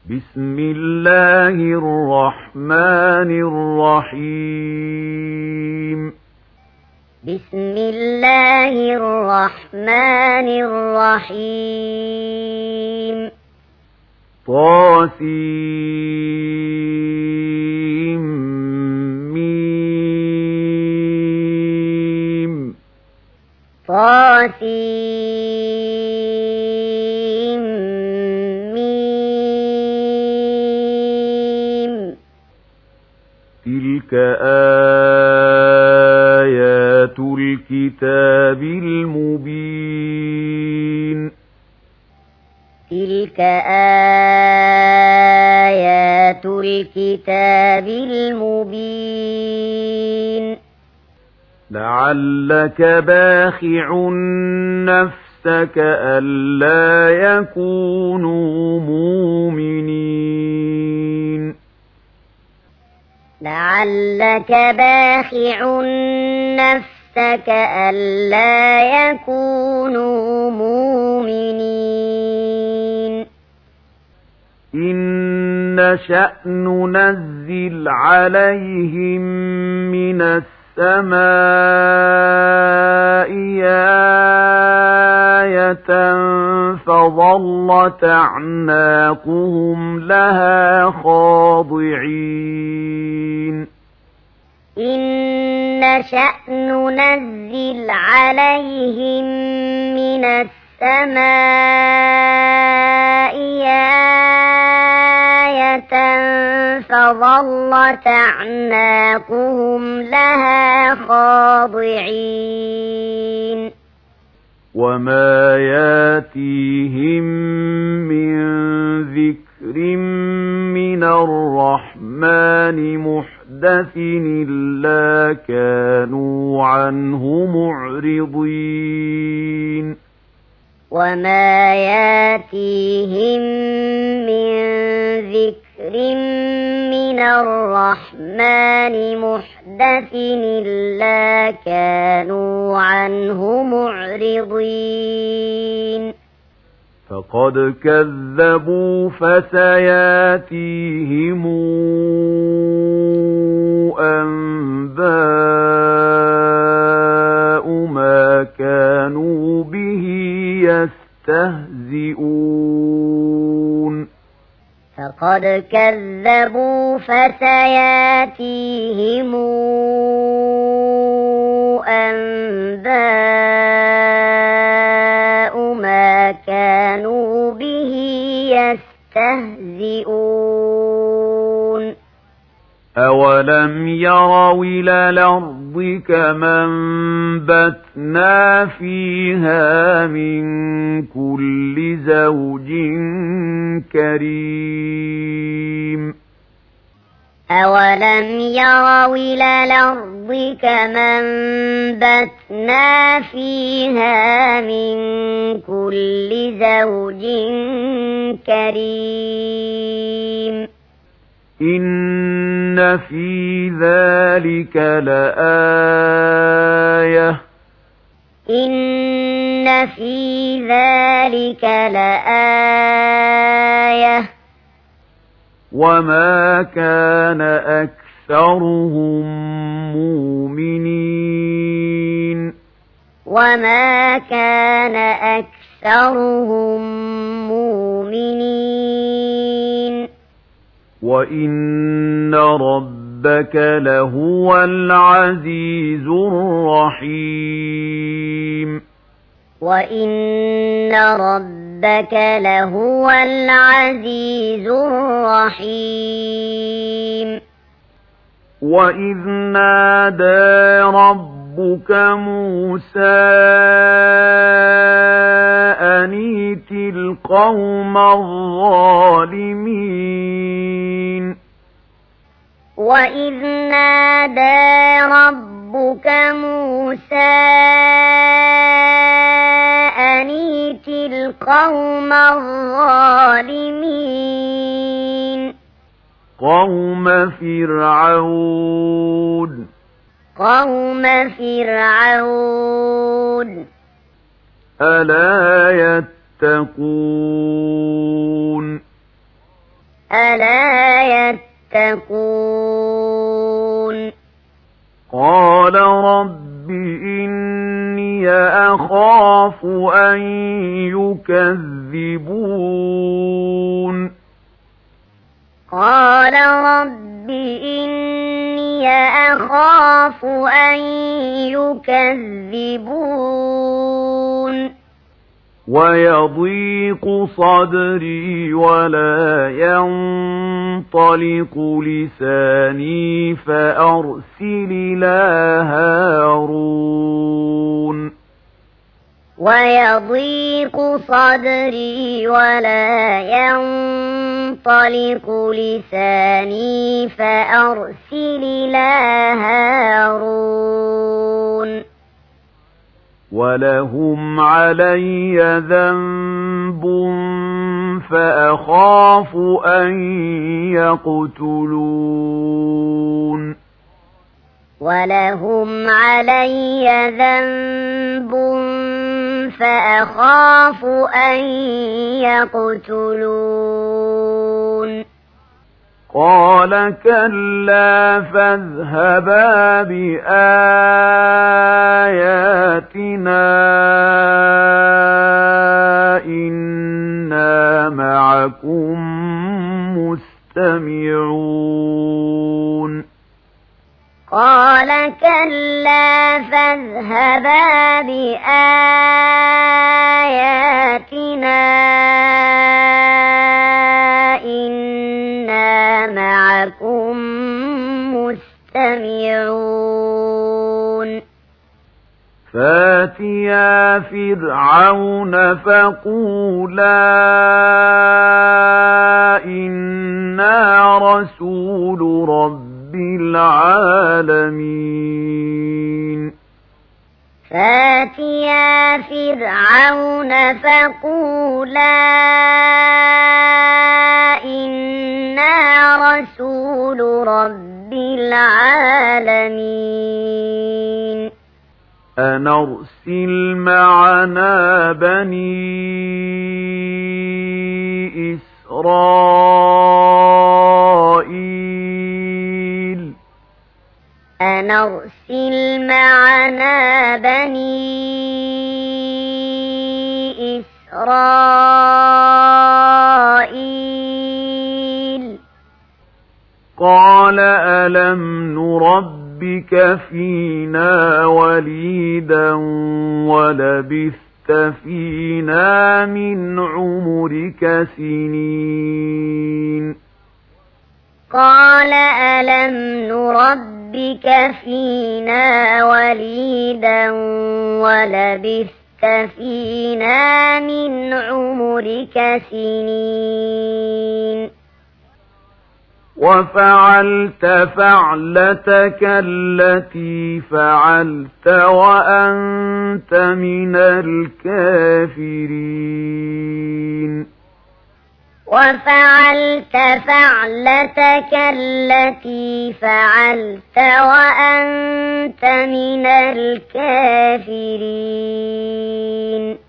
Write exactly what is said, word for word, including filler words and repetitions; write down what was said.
بسم الله الرحمن الرحيم بسم الله الرحمن الرحيم طاسيم ميم طاسيم ميم تلك آيات الكتاب المبين تلك آيات الكتاب المبين لعلك باخع نفسك ألا يكونوا مؤمنين لعلك باخع نفسك ألا يكونوا مؤمنين إن نشأ ننزل عليهم من السماء آية فظلت أعناقهم لها خاضعين إن نشأ ننزل عليهم من السماء آية فظلت أعناقهم لها خاضعين وما ياتيهم من ذكر من الرحمن محدث إلا كانوا عنه معرضين وما ياتيهم من ذكر من الرحمن محدث إلا كانوا عنه معرضين فقد كذبوا فسياتيهم أنباء ما كانوا به يستهزئون فقد كذبوا فسياتيهم أنباء ما كانوا به يستهزئون أولم يروا إلى الأرض كما أنبتنا فيها من كل زوج كريم أولم يروا إلى الأرض كما أنبتنا فيها من كل زوج كريم إن في ذلك لآية إن في ذلك لآية وما كان أكثرهم مؤمنين وما كان أكثرهم مؤمنين وإن ربك لهو العزيز الرحيم وإن ربك لهو العزيز الرحيم وإذ نادى ربك موسى أن ائت القوم الظالمين وإذ نادى ربك موسى أن ائت القوم الظالمين قوم فرعون قوم فرعون ألا يتقون ألا يتقون قال رب إني أخاف أن يكذبون قال رب إني أخاف أن يكذبون ويضيق صدري ولا ينطلق لساني فأرسل إلى هارون ويضيق صدري ولا ينطلق لساني فأرسل إلى هارون ولهم علي ذنب فأخاف أن يقتلون ولهم علي ذنب فأخاف أن يقتلون قال كلا فاذهبا بآياتنا إنا معكم مستمعون قال كلا فاذهبا بآياتنا إنا معكم مستمعون فاتيا فرعون فقولا إنا رسول رب العالمين فاتيا فرعون فقولا إنا رسول رب العالمين أن أرسل معنا بني إسرائيل أن أرسل معنا بني إسرائيل قال ألم نربك فينا وليدا ولبثت فينا من عمرك سنين قال ألم نربك فينا وليدا ولبثت فينا من عمرك سنين وفعلت فعلتك التي فعلت وأنت من الكافرين وفعلت فعلتك التي فعلت وأنت من الكافرين